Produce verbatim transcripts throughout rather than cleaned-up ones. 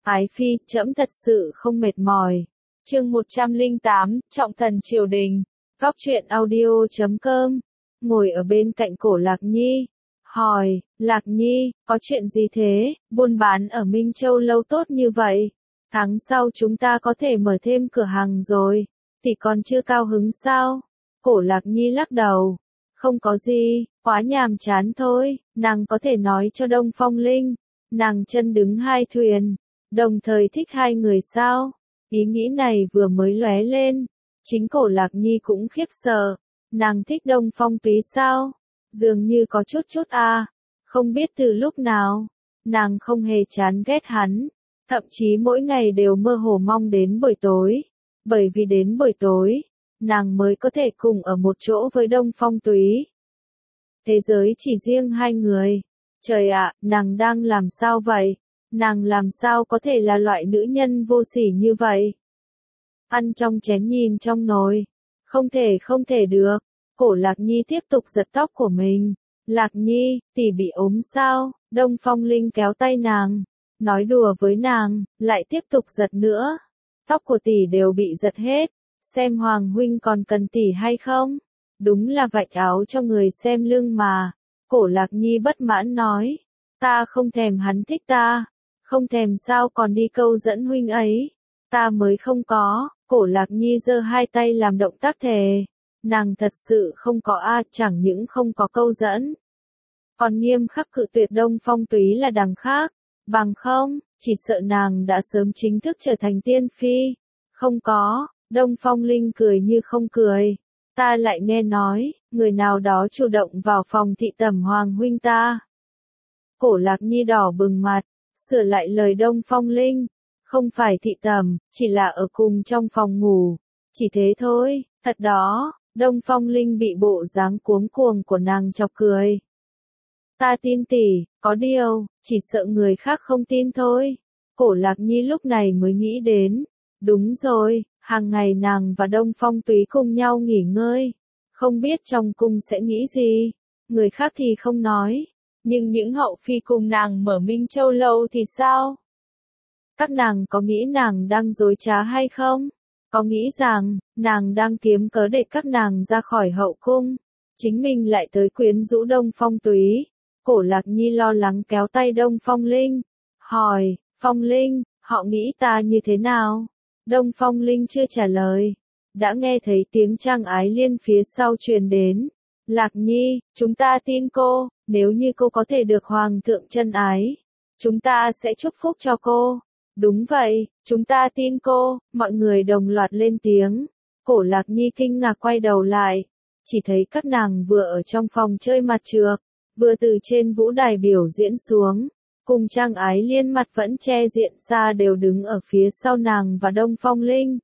Ái phi, trẫm thật sự không mệt mỏi. Chương một trăm lẻ tám, Trọng thần triều đình. Góc truyện audio chấm com. Ngồi ở bên cạnh Cổ Lạc Nhi, hỏi, Lạc Nhi, có chuyện gì thế? Buôn bán ở Minh Châu lâu tốt như vậy, tháng sau chúng ta có thể mở thêm cửa hàng rồi, tỷ còn chưa cao hứng sao? Cổ Lạc Nhi lắc đầu, không có gì, quá nhàm chán thôi. Nàng có thể nói cho Đông Phong Linh, nàng chân đứng hai thuyền, đồng thời thích hai người sao? Ý nghĩ này vừa mới lóe lên, chính Cổ Lạc Nhi cũng khiếp sợ. Nàng thích Đông Phong Túy sao? Dường như có chút chút à, không biết từ lúc nào, nàng không hề chán ghét hắn, thậm chí mỗi ngày đều mơ hồ mong đến buổi tối, bởi vì đến buổi tối, nàng mới có thể cùng ở một chỗ với Đông Phong Túy. Thế giới chỉ riêng hai người. Trời ạ, nàng đang làm sao vậy? Nàng làm sao có thể là loại nữ nhân vô sỉ như vậy? Ăn trong chén nhìn trong nồi. Không thể không thể được. Cổ Lạc Nhi tiếp tục giật tóc của mình. Lạc Nhi, tỷ bị ốm sao? Đông Phong Linh kéo tay nàng, nói đùa với nàng, lại tiếp tục giật nữa. Tóc của tỷ đều bị giật hết. Xem Hoàng huynh còn cần tỷ hay không? Đúng là vạch áo cho người xem lưng mà. Cổ Lạc Nhi bất mãn nói, ta không thèm hắn thích ta, không thèm sao còn đi câu dẫn huynh ấy, ta mới không có. Cổ Lạc Nhi giơ hai tay làm động tác thề, nàng thật sự không có a, chẳng những không có câu dẫn, còn nghiêm khắc cự tuyệt Đông Phong Túy là đằng khác, bằng không, chỉ sợ nàng đã sớm chính thức trở thành tiên phi. Không có. Đông Phong Linh cười như không cười. Ta lại nghe nói, người nào đó chủ động vào phòng thị tẩm Hoàng huynh ta. Cổ Lạc Nhi đỏ bừng mặt, sửa lại lời Đông Phong Linh. Không phải thị tẩm, chỉ là ở cùng trong phòng ngủ. Chỉ thế thôi, thật đó. Đông Phong Linh bị bộ dáng cuống cuồng của nàng chọc cười. Ta tin tỷ, có điều, chỉ sợ người khác không tin thôi. Cổ Lạc Nhi lúc này mới nghĩ đến. Đúng rồi. Hàng ngày nàng và Đông Phong Túy cùng nhau nghỉ ngơi, không biết trong cung sẽ nghĩ gì, người khác thì không nói, nhưng những hậu phi cùng nàng mở Minh Châu lâu thì sao? Các nàng có nghĩ nàng đang dối trá hay không? Có nghĩ rằng, nàng đang kiếm cớ để các nàng ra khỏi hậu cung, chính mình lại tới quyến rũ Đông Phong Túy? Cổ Lạc Nhi lo lắng kéo tay Đông Phong Linh, hỏi, Phong Linh, họ nghĩ ta như thế nào? Đông Phong Linh chưa trả lời, đã nghe thấy tiếng Trang Ái Liên phía sau truyền đến. Lạc Nhi, chúng ta tin cô, nếu như cô có thể được Hoàng thượng chân ái, chúng ta sẽ chúc phúc cho cô. Đúng vậy, chúng ta tin cô, mọi người đồng loạt lên tiếng. Cổ Lạc Nhi kinh ngạc quay đầu lại, chỉ thấy các nàng vừa ở trong phòng chơi mặt trược, vừa từ trên vũ đài biểu diễn xuống. Cùng Trang Ái Liên mặt vẫn che diện xa đều đứng ở phía sau nàng và Đông Phong Linh.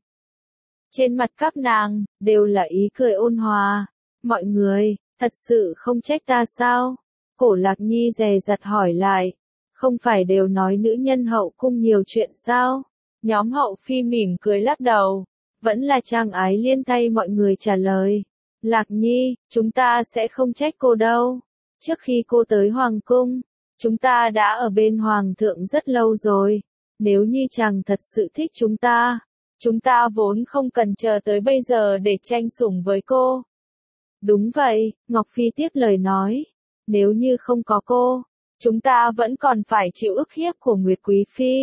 Trên mặt các nàng, đều là ý cười ôn hòa. Mọi người, thật sự không trách ta sao? Cổ Lạc Nhi dè dặt hỏi lại. Không phải đều nói nữ nhân hậu cung nhiều chuyện sao? Nhóm hậu phi mỉm cười lắc đầu. Vẫn là Trang Ái Liên thay mọi người trả lời. Lạc Nhi, chúng ta sẽ không trách cô đâu. Trước khi cô tới Hoàng cung, chúng ta đã ở bên Hoàng thượng rất lâu rồi, nếu như chàng thật sự thích chúng ta, chúng ta vốn không cần chờ tới bây giờ để tranh sủng với cô. Đúng vậy, Ngọc Phi tiếp lời nói, nếu như không có cô, chúng ta vẫn còn phải chịu ức hiếp của Nguyệt Quý Phi.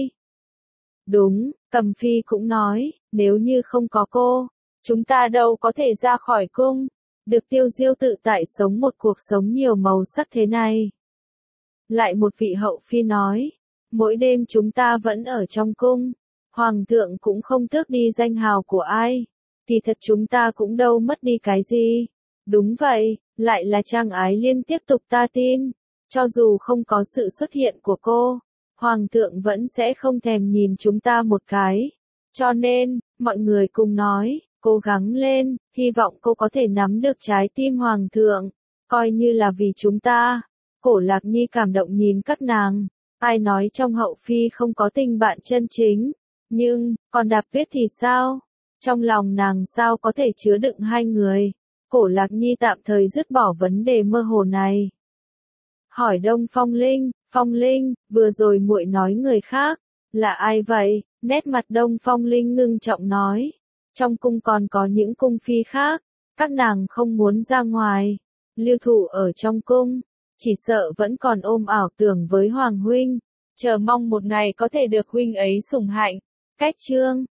Đúng, Cầm Phi cũng nói, nếu như không có cô, chúng ta đâu có thể ra khỏi cung, được tiêu diêu tự tại sống một cuộc sống nhiều màu sắc thế này. Lại một vị hậu phi nói, mỗi đêm chúng ta vẫn ở trong cung, Hoàng thượng cũng không tước đi danh hào của ai, thì thật chúng ta cũng đâu mất đi cái gì. Đúng vậy, lại là Trang Ái Liên tiếp tục ta tin, cho dù không có sự xuất hiện của cô, Hoàng thượng vẫn sẽ không thèm nhìn chúng ta một cái. Cho nên, mọi người cùng nói, cố gắng lên, hy vọng cô có thể nắm được trái tim Hoàng thượng, coi như là vì chúng ta. Cổ Lạc Nhi cảm động nhìn các nàng, ai nói trong hậu phi không có tình bạn chân chính, nhưng, còn Đạp Tuyết thì sao? Trong lòng nàng sao có thể chứa đựng hai người? Cổ Lạc Nhi tạm thời dứt bỏ vấn đề mơ hồ này. Hỏi Đông Phong Linh, Phong Linh, vừa rồi muội nói người khác, Là ai vậy? Nét mặt Đông Phong Linh ngưng trọng nói. Trong cung còn có những cung phi khác, các nàng không muốn ra ngoài. Lưu Thụ ở trong cung, chỉ sợ vẫn còn ôm ảo tưởng với Hoàng huynh, chờ mong một ngày có thể được huynh ấy sủng hạnh. Cách chương